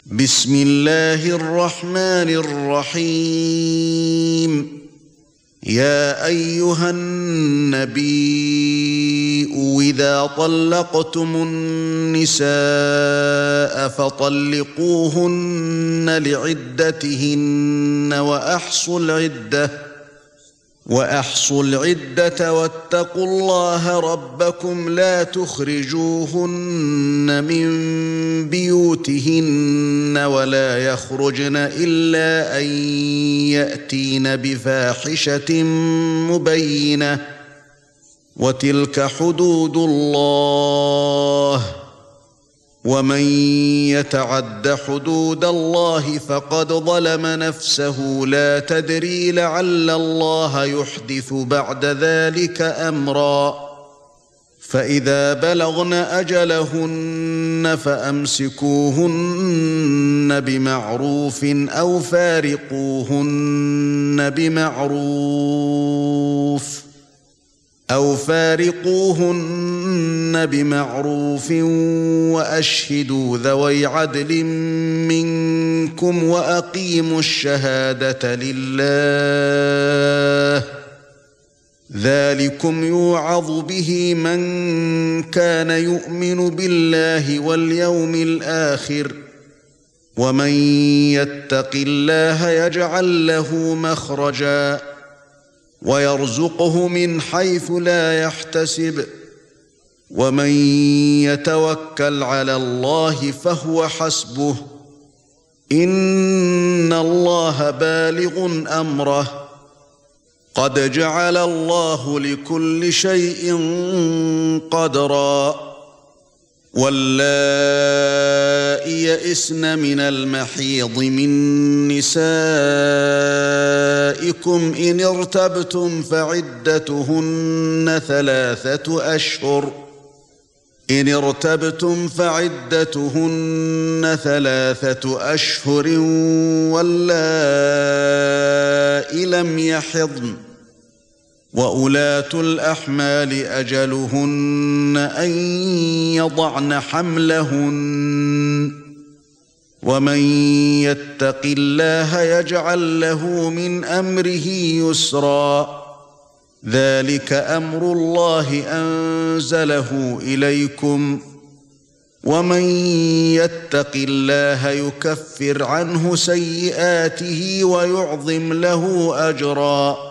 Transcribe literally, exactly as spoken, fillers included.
بسم الله الرحمن الرحيم يا أيها النبي إذا طلقتم النساء فطلقوهن لعدتهن وأحصوا العدة وأحصوا العدة واتقوا الله ربكم لا تخرجوهن من بيوتهن ولا يخرجن إلا أن يأتين بفاحشة مبينة وتلك حدود الله ومن يتعد حدود الله فقد ظلم نفسه لا تدري لعل الله يحدث بعد ذلك أمرا فإذا بلغن أجلهن فأمسكوهن بمعروف أو فارقوهن بمعروف أو فارقوهن بمعروف وأشهدوا ذوي عدل منكم وأقيموا الشهادة لله ذلكم يوعظ به من كان يؤمن بالله واليوم الآخر ومن يتق الله يجعل له مخرجا ويرزقه من حيث لا يحتسب ومن يتوكل على الله فهو حسبه إن الله بالغ أمره قد جعل الله لكل شيء قدرا واللائي يئسن من المحيض من نسائكم إن ارتبتم فعدتهن ثلاثة أشهر إن ارتبتم فعدتهن ثلاثة أشهر واللائي لم يحضن وأولاة الأحمال أجلهن أن يضعن حملهن ومن يتق الله يجعل له من أمره يسرا ذلك أمر الله أنزله إليكم ومن يتق الله يكفر عنه سيئاته ويعظم له أجرا